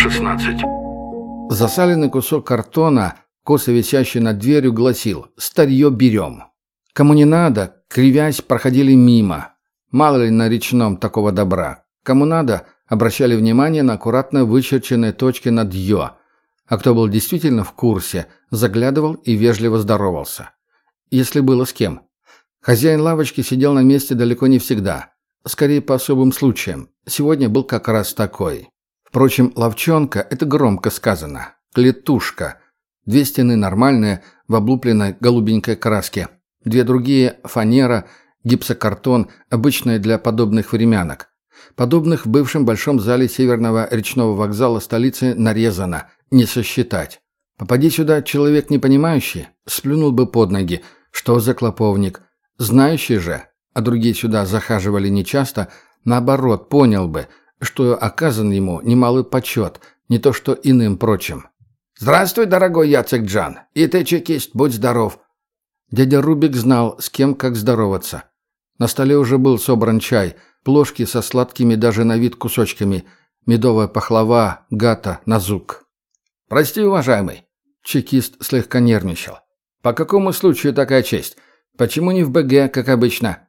16. Засаленный кусок картона, косо висящий над дверью, гласил: «Старье берем». Кому не надо, кривясь, проходили мимо. Мало ли на речном такого добра. Кому надо, обращали внимание на аккуратно вычерченные точки над «ё». А кто был действительно в курсе, заглядывал и вежливо здоровался. Если было с кем. Хозяин лавочки сидел на месте далеко не всегда. Скорее по особым случаям. Сегодня был как раз такой. Впрочем, лавчонка – это громко сказано. Клетушка. 2 стены нормальные, в облупленной голубенькой краске. 2 другие – фанера, гипсокартон, обычные для подобных времянок. Подобных в бывшем большом зале Северного речного вокзала столицы нарезано, не сосчитать. Попади сюда человек непонимающий, сплюнул бы под ноги. Что за клоповник? Знающий же, а другие сюда захаживали нечасто, наоборот, понял бы, что оказан ему немалый почет, не то что иным прочим. «Здравствуй, дорогой Яцек Джан! И ты, чекист, будь здоров!» Дядя Рубик знал, с кем как здороваться. На столе уже был собран чай, плошки со сладкими даже на вид кусочками, медовая пахлава, гата, назук. «Прости, уважаемый!» Чекист слегка нервничал. «По какому случаю такая честь? Почему не в БГ, как обычно?»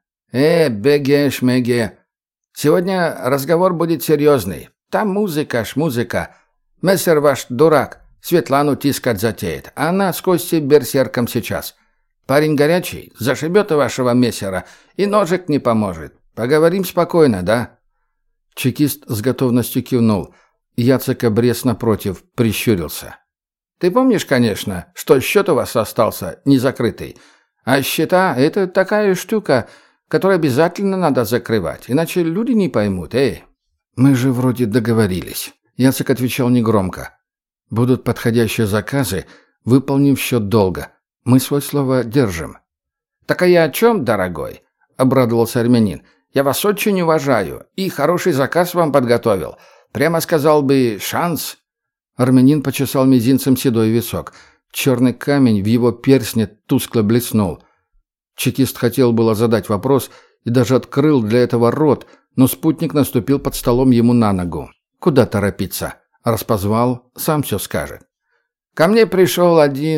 БГ-шмеге. Сегодня разговор будет серьезный. Там музыка. Мессер ваш дурак. Светлану тискать затеет. Она с Костей берсерком сейчас. Парень горячий, зашибет и вашего мессера, и ножик не поможет. Поговорим спокойно, да?» Чекист с готовностью кивнул. Яцек обрез напротив, прищурился. «Ты помнишь, конечно, что счет у вас остался незакрытый? А счета — это такая штука, которую обязательно надо закрывать, иначе люди не поймут, «Мы же вроде договорились». Яцек отвечал негромко. «Будут подходящие заказы, выполним счет долга. Мы свое слово держим». «Так а я о чем, дорогой?» — обрадовался армянин. «Я вас очень уважаю и хороший заказ вам подготовил. Прямо сказал бы, шанс». Армянин почесал мизинцем седой висок. Черный камень в его перстне тускло блеснул. Чекист хотел было задать вопрос и даже открыл для этого рот, но спутник наступил под столом ему на ногу. Куда торопиться? Раз позвал, сам все скажет. «Ко мне пришел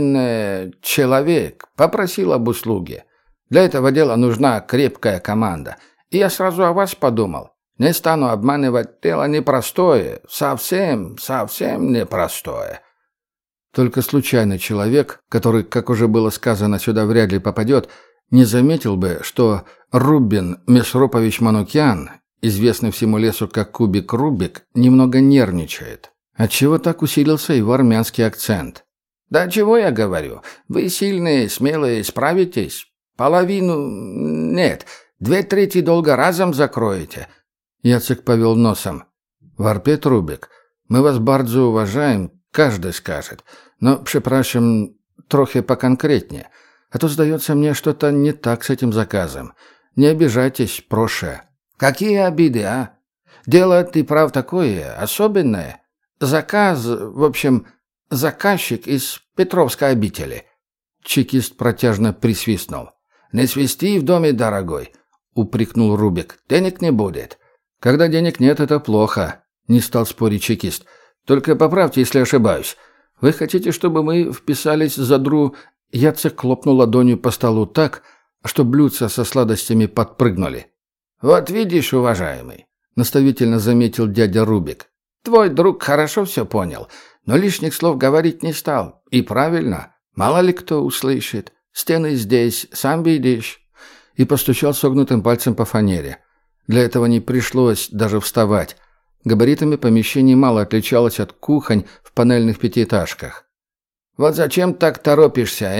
один человек, попросил об услуге. Для этого дела нужна крепкая команда. И я сразу о вас подумал. Не стану обманывать, дело непростое, совсем непростое». Только случайный человек, который, как уже было сказано, сюда вряд ли попадет, не заметил бы, что Рубин Месропович Манукян, известный всему лесу как Кубик Рубик, немного нервничает. Отчего так усилился его армянский акцент? «Да чего я говорю? Вы сильные, смелые, справитесь. Половину... Нет, 2/3 долга разом закроете». Яцек повел носом. «Варпет Рубик, мы вас bardzo уважаем, каждый скажет. Но, прzepraszam, трохи поконкретнее. А то, сдается мне, что-то не так с этим заказом. Не обижайтесь, проше». «Какие обиды, а? Дело, ты прав, такое, особенное. Заказ, в общем, заказчик из Петровской обители». Чекист протяжно присвистнул. «Не свисти в доме, дорогой», — упрекнул Рубик. «Денег не будет». «Когда денег нет, это плохо», — не стал спорить чекист. «Только поправьте, если ошибаюсь. Вы хотите, чтобы мы вписались за дру...» Яцек хлопнул ладонью по столу так, что блюдца со сладостями подпрыгнули. «Вот видишь, уважаемый», — наставительно заметил дядя Рубик. «Твой друг хорошо все понял, но лишних слов говорить не стал. И правильно, мало ли кто услышит. Стены здесь, сам видишь». И постучал согнутым пальцем по фанере. Для этого не пришлось даже вставать. Габаритами помещение мало отличалось от кухонь в панельных пятиэтажках. «Вот зачем так торопишься,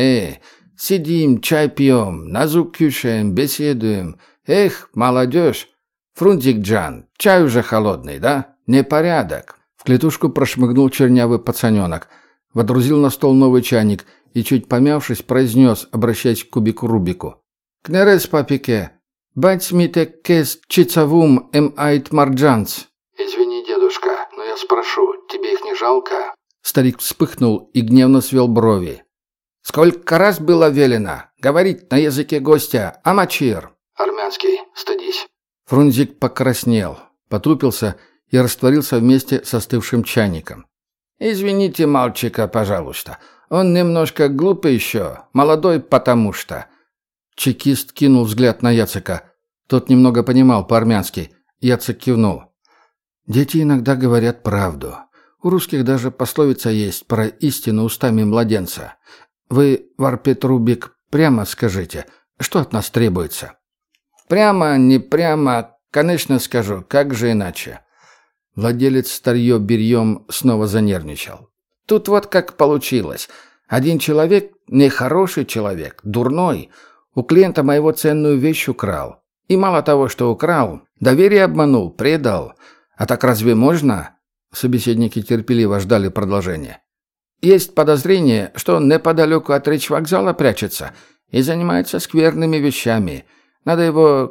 Сидим, чай пьем, назук кушаем, беседуем. Эх, молодежь! Фрунзик Джан, чай уже холодный, да? Непорядок!» В клетушку прошмыгнул чернявый пацаненок, водрузил на стол новый чайник и, чуть помявшись, произнес, обращаясь к кубику Рубику. «Кнерес папике, бать смите кес чицавум айт марджанц». «Извини, дедушка, но я спрошу, тебе их не жалко?» Старик вспыхнул и гневно свел брови. «Сколько раз было велено говорить на языке гостя, амачир?» «Армянский, стыдись». Фрунзик покраснел, потупился и растворился вместе с остывшим чайником. «Извините мальчика, пожалуйста. Он немножко глупый еще, молодой потому что...» Чекист кинул взгляд на Яцека. Тот немного понимал по-армянски. Яцек кивнул. «Дети иногда говорят правду. У русских даже пословица есть про истину устами младенца. Вы, Варпет Рубик, прямо скажите, что от нас требуется?» «Прямо, не прямо, конечно скажу, как же иначе?» Владелец старье-бирьем снова занервничал. «Тут вот как получилось. Один человек, нехороший человек, дурной, у клиента моего ценную вещь украл. И мало того, что украл, доверие обманул, предал. А так разве можно?» Собеседники терпеливо ждали продолжения. «Есть подозрение, что он неподалеку от речвокзала прячется и занимается скверными вещами. Надо его,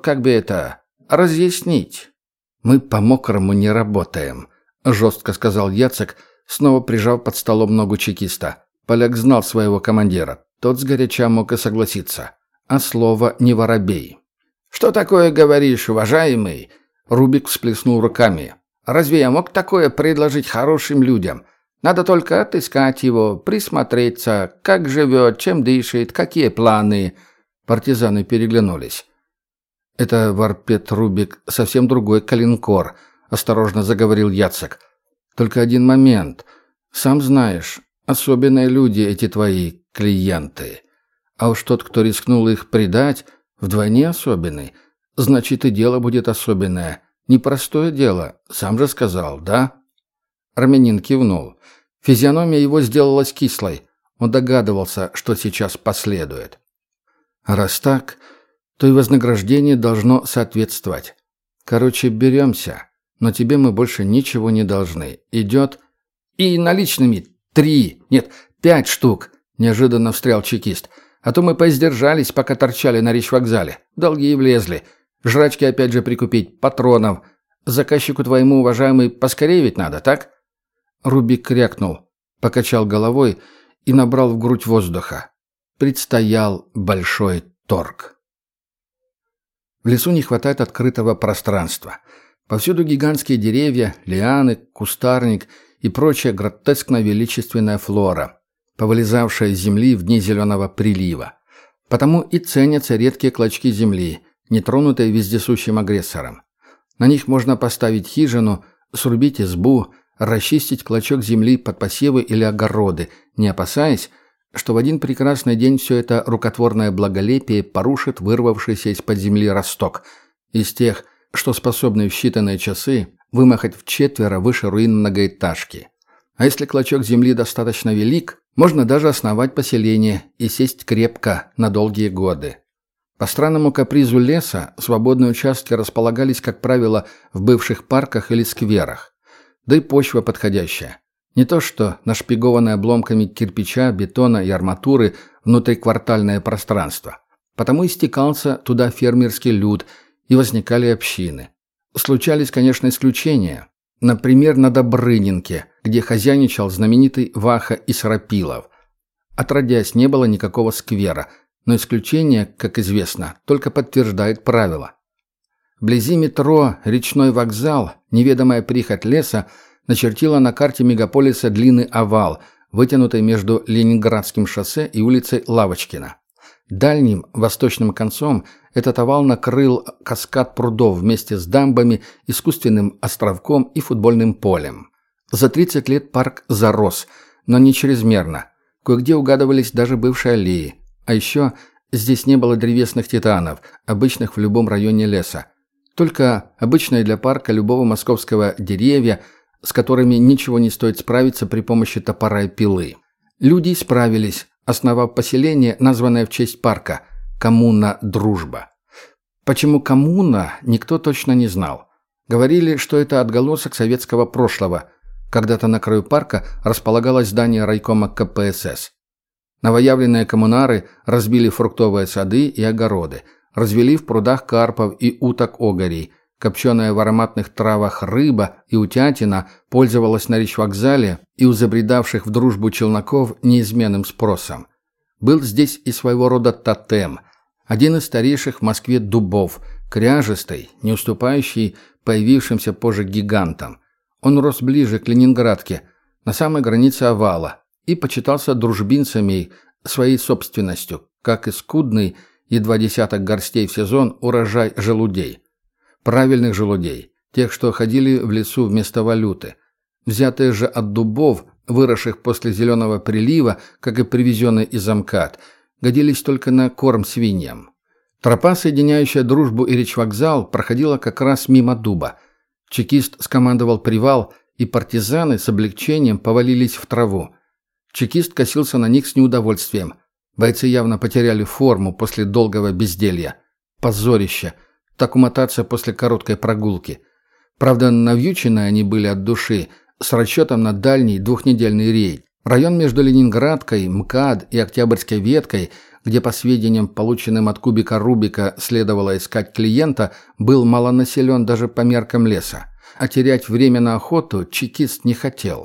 разъяснить». «Мы по-мокрому не работаем», — жестко сказал Яцек, снова прижав под столом ногу чекиста. Поляк знал своего командира. Тот сгоряча мог и согласиться. А слово не воробей. «Что такое говоришь, уважаемый?» Рубик всплеснул руками. «Разве я мог такое предложить хорошим людям? Надо только отыскать его, присмотреться, как живет, чем дышит, какие планы». Партизаны переглянулись. «Это, Варпет Рубик, совсем другой калинкор», — осторожно заговорил Яцек. «Только один момент. Сам знаешь, особенные люди эти твои клиенты. А уж тот, кто рискнул их предать, вдвойне особенный. Значит, и дело будет особенное. Непростое дело, сам же сказал, да?» Армянин кивнул. Физиономия его сделалась кислой. Он догадывался, что сейчас последует. «А раз так, то и вознаграждение должно соответствовать. Короче, беремся, но тебе мы больше ничего не должны. Идет...» «И наличными 3, нет, 5 штук», — неожиданно встрял чекист. «А то мы поиздержались, пока торчали на речвокзале. Долги и влезли. Жрачки опять же прикупить, патронов. Заказчику твоему, уважаемый, поскорее ведь надо, так?» Рубик крякнул, покачал головой и набрал в грудь воздуха. Предстоял большой торг. В лесу не хватает открытого пространства. Повсюду гигантские деревья, лианы, кустарник и прочая гротескно-величественная флора, повылезавшая из земли в дни зеленого прилива. Потому и ценятся редкие клочки земли, нетронутые вездесущим агрессором. На них можно поставить хижину, срубить избу, расчистить клочок земли под посевы или огороды, не опасаясь, что в один прекрасный день все это рукотворное благолепие порушит вырвавшийся из-под земли росток, из тех, что способны в считанные часы вымахать вчетверо выше руин многоэтажки. А если клочок земли достаточно велик, можно даже основать поселение и сесть крепко на долгие годы. По странному капризу леса свободные участки располагались, как правило, в бывших парках или скверах. Да и почва подходящая. Не то что нашпигованное обломками кирпича, бетона и арматуры внутриквартальное пространство. Потому и стекался туда фермерский люд, и возникали общины. Случались, конечно, исключения. Например, на Добрынинке, где хозяйничал знаменитый Ваха Исрапилов. Отродясь, не было никакого сквера, но исключение, как известно, только подтверждает правило. Вблизи метро «Речной вокзал» неведомая прихоть леса начертила на карте мегаполиса длинный овал, вытянутый между Ленинградским шоссе и улицей Лавочкина. Дальним, восточным концом этот овал накрыл каскад прудов вместе с дамбами, искусственным островком и футбольным полем. За 30 лет парк зарос, но не чрезмерно. Кое-где угадывались даже бывшие аллеи. А еще здесь не было древесных титанов, обычных в любом районе леса. Только обычные для парка любого московского деревья, с которыми ничего не стоит справиться при помощи топора и пилы. Люди справились, основав поселение, названное в честь парка – коммуна «Дружба». Почему коммуна, никто точно не знал. Говорили, что это отголосок советского прошлого. Когда-то на краю парка располагалось здание райкома КПСС. Новоявленные коммунары разбили фруктовые сады и огороды, развели в прудах карпов и уток-огорей. Копченая в ароматных травах рыба и утятина пользовалась на речвокзале и у забредавших в дружбу челноков неизменным спросом. Был здесь и своего рода тотем. Один из старейших в Москве дубов, кряжестый, не уступающий появившимся позже гигантам. Он рос ближе к Ленинградке, на самой границе овала, и почитался дружбинцами своей собственностью, как и скудный, едва десяток горстей в сезон, урожай желудей. Правильных желудей, тех, что ходили в лесу вместо валюты. Взятые же от дубов, выросших после зеленого прилива, как и привезенные из МКАД, годились только на корм свиньям. Тропа, соединяющая Дружбу и речвокзал, проходила как раз мимо дуба. Чекист скомандовал привал, и партизаны с облегчением повалились в траву. Чекист косился на них с неудовольствием. Бойцы явно потеряли форму после долгого безделья. Позорище. Так умотаться после короткой прогулки. Правда, навьючены они были от души, с расчетом на дальний двухнедельный рейд. Район между Ленинградкой, МКАД и Октябрьской веткой, где, по сведениям, полученным от Кубика Рубика, следовало искать клиента, был малонаселен даже по меркам леса. А терять время на охоту чекист не хотел.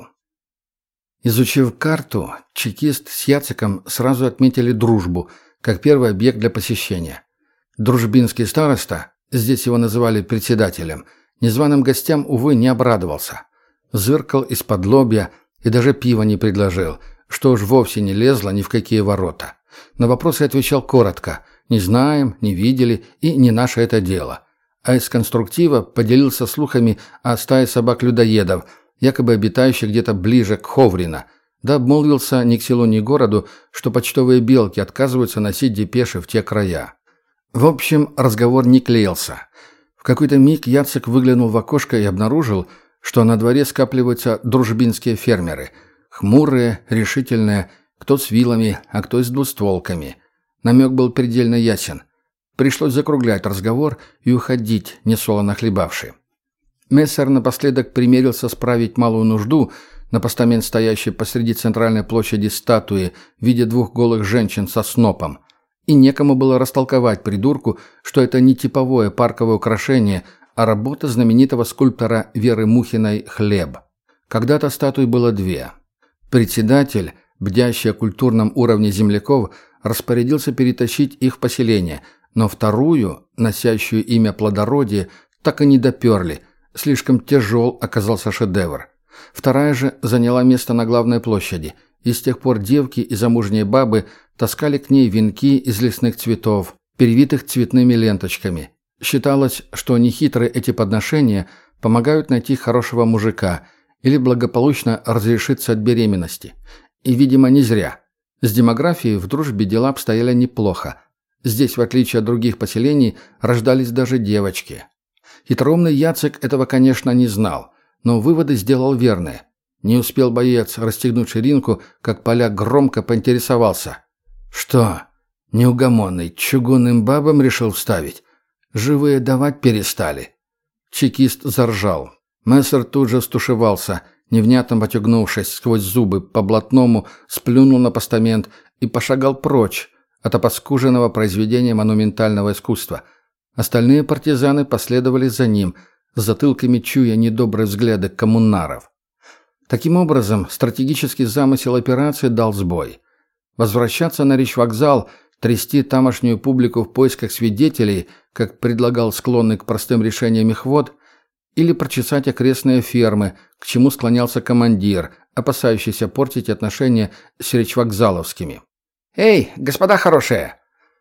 Изучив карту, чекист с Яциком сразу отметили Дружбу, как первый объект для посещения. Дружбинский староста, здесь его называли председателем, незваным гостям, увы, не обрадовался. Зыркал из-под лобья и даже пива не предложил, что уж вовсе не лезло ни в какие ворота. На вопросы отвечал коротко: «Не знаем, не видели и не наше это дело». А из конструктива поделился слухами о стае собак-людоедов, якобы обитающих где-то ближе к Ховрино, да обмолвился ни к селу, ни к городу, что почтовые белки отказываются носить депеши в те края. В общем, разговор не клеился. В какой-то миг Яцек выглянул в окошко и обнаружил, что на дворе скапливаются дружбинские фермеры. Хмурые, решительные, кто с вилами, а кто с двустволками. Намек был предельно ясен. Пришлось закруглять разговор и уходить, несолоно хлебавши. Мессер напоследок примерился справить малую нужду на постамент, стоящий посреди центральной площади статуи в виде двух голых женщин со снопом. И некому было растолковать придурку, что это не типовое парковое украшение, а работа знаменитого скульптора Веры Мухиной «Хлеб». Когда-то статуй было две. Председатель, бдящий о культурном уровне земляков, распорядился перетащить их в поселение, но вторую, носящую имя «Плодородие», так и не доперли. Слишком тяжел оказался шедевр. Вторая же заняла место на главной площади, и с тех пор девки и замужние бабы таскали к ней венки из лесных цветов, перевитых цветными ленточками. Считалось, что нехитрые эти подношения помогают найти хорошего мужика или благополучно разрешиться от беременности. И, видимо, не зря. С демографией в Дружбе дела обстояли неплохо. Здесь, в отличие от других поселений, рождались даже девочки. Хитроумный Яцек этого, конечно, не знал, но выводы сделал верные. Не успел боец расстегнуть ширинку, как поляк громко поинтересовался. «Что, неугомонный, чугунным бабам решил вставить? Живые давать перестали?» Чекист заржал. Мессер тут же стушевался, невнятно потягнувшись сквозь зубы по блатному, сплюнул на постамент и пошагал прочь от опоскуженного произведения монументального искусства. Остальные партизаны последовали за ним, с затылками чуя недобрые взгляды коммунаров. Таким образом, стратегический замысел операции дал сбой. Возвращаться на речвокзал, трясти тамошнюю публику в поисках свидетелей, как предлагал склонный к простым решениям Мехвод, или прочесать окрестные фермы, к чему склонялся командир, опасающийся портить отношения с речвокзаловскими. «Эй, господа хорошие!»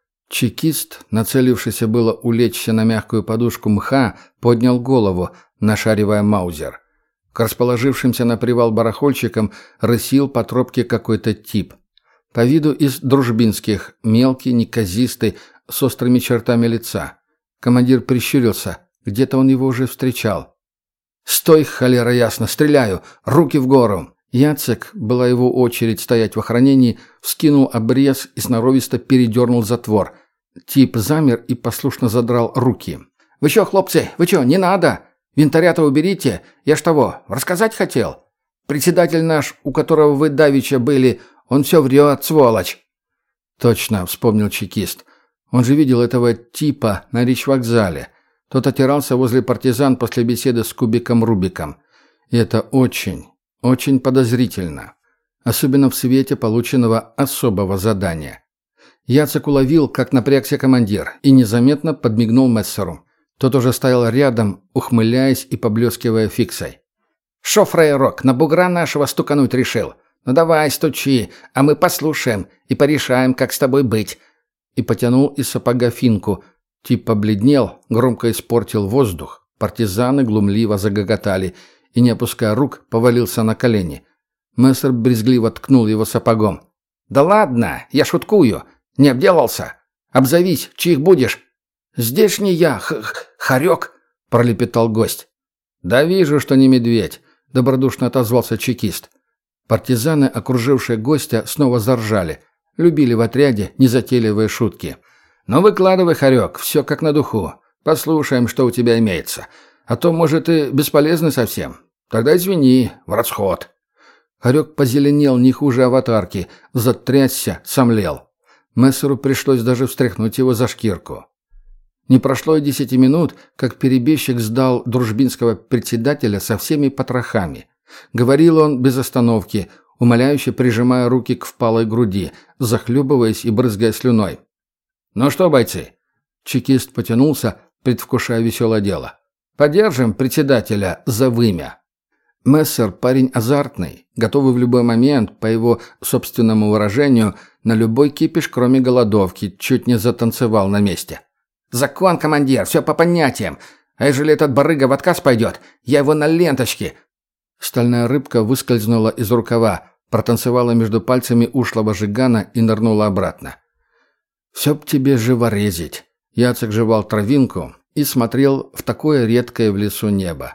Чекист, нацелившийся было улечься на мягкую подушку мха, поднял голову, нашаривая маузер. К расположившимся на привал барахольщикам рысил по тропке какой-то тип. По виду из дружбинских, мелкий, неказистый, с острыми чертами лица. Командир прищурился, где-то он его уже встречал. «Стой, холера ясно, стреляю! Руки в гору!» Яцек, была его очередь стоять в охранении, вскинул обрез и сноровисто передернул затвор. Тип замер и послушно задрал руки. «Вы чё, хлопцы, вы чё, не надо? Винтаря-то уберите, я ж того, рассказать хотел. Председатель наш, у которого вы давеча были, он все врет, сволочь!» «Точно», — вспомнил чекист. «Он же видел этого типа на речвокзале. Тот отирался возле партизан после беседы с Кубиком Рубиком. И это очень, очень подозрительно. Особенно в свете полученного особого задания». Яцек уловил, как напрягся командир, и незаметно подмигнул Мессеру. Тот уже стоял рядом, ухмыляясь и поблескивая фиксой. Шо, фраерок, на бугра нашего стукануть решил? Ну давай, стучи, а мы послушаем и порешаем, как с тобой быть». И потянул из сапога финку. Тип побледнел, громко испортил воздух. Партизаны глумливо загоготали и, не опуская рук, повалился на колени. Мессер брезгливо ткнул его сапогом. «Да ладно, я шуткую. Не обделался. Обзовись, чьих будешь?» «Здешний я, хорек», — пролепетал гость. «Да вижу, что не медведь», — добродушно отозвался чекист. Партизаны, окружившие гостя, снова заржали. Любили в отряде незатейливые шутки. «Ну выкладывай, хорек, все как на духу. Послушаем, что у тебя имеется. А то, может, и бесполезный совсем. Тогда извини, в расход». Хорек позеленел не хуже аватарки, затрясся, сомлел. Мессеру пришлось даже встряхнуть его за шкирку. Не прошло и 10 минут, как перебежчик сдал дружбинского председателя со всеми потрохами. Говорил он без остановки, умоляюще прижимая руки к впалой груди, захлебываясь и брызгая слюной. «Ну что, бойцы?» Чекист потянулся, предвкушая веселое дело. «Поддержим председателя за вымя». Мессер парень азартный, готовый в любой момент, по его собственному выражению, на любой кипиш, кроме голодовки, чуть не затанцевал на месте. «Закон, командир, все по понятиям. А ежели этот барыга в отказ пойдет, я его на ленточке». Стальная рыбка выскользнула из рукава, протанцевала между пальцами ушлого жигана и нырнула обратно. «Все б тебе живорезить». Яцек жевал травинку и смотрел в такое редкое в лесу небо.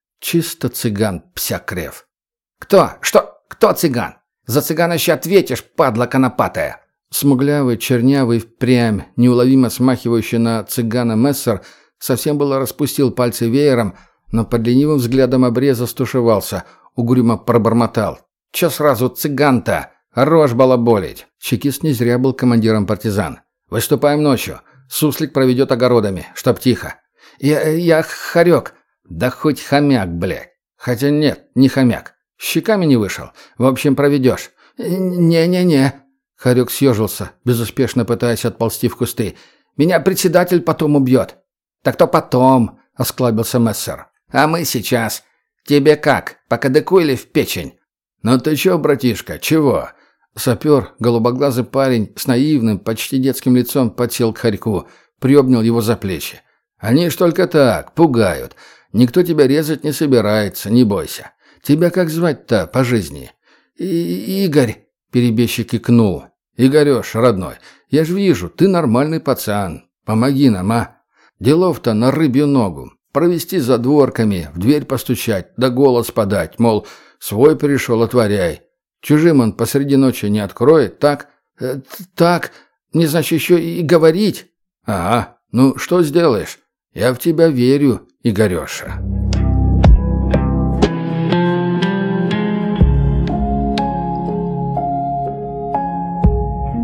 Чисто цыган, псякрев. «Кто? Что? Кто цыган? За цыгана еще ответишь, падла конопатая!» Смуглявый, чернявый, впрямь, неуловимо смахивающий на цыгана Мессер, совсем было распустил пальцы веером, но под ленивым взглядом обреза стушевался, угрюмо пробормотал. «Че сразу цыган-то? Рожь балаболить!» Чекист не зря был командиром партизан. «Выступаем ночью. Суслик проведет огородами, чтоб тихо». Я хорек». «Да хоть хомяк, блядь. Хотя нет, не хомяк. Щеками не вышел. В общем, проведешь». «Не-не-не». Хорек съежился, безуспешно пытаясь отползти в кусты. «Меня председатель потом убьет». «Так то потом», — осклабился Мессер. «А мы сейчас. Тебе как, по кадыку или в печень?» «Ну ты чё, братишка, чего?» Сапер, голубоглазый парень с наивным, почти детским лицом подсел к хорьку, приобнял его за плечи. «Они ж только так, пугают. Никто тебя резать не собирается, не бойся. Тебя как звать-то по жизни?» «Игорь», — перебежчик икнул. «Игорёш, родной, я ж вижу, ты нормальный пацан. Помоги нам, а? Делов-то на рыбью ногу. Провести за дворками, в дверь постучать, да голос подать, мол, свой пришел, отворяй. Чужим он посреди ночи не откроет, так?» «Так, не значит еще и говорить». «Ага, ну что сделаешь? Я в тебя верю, Игорёша».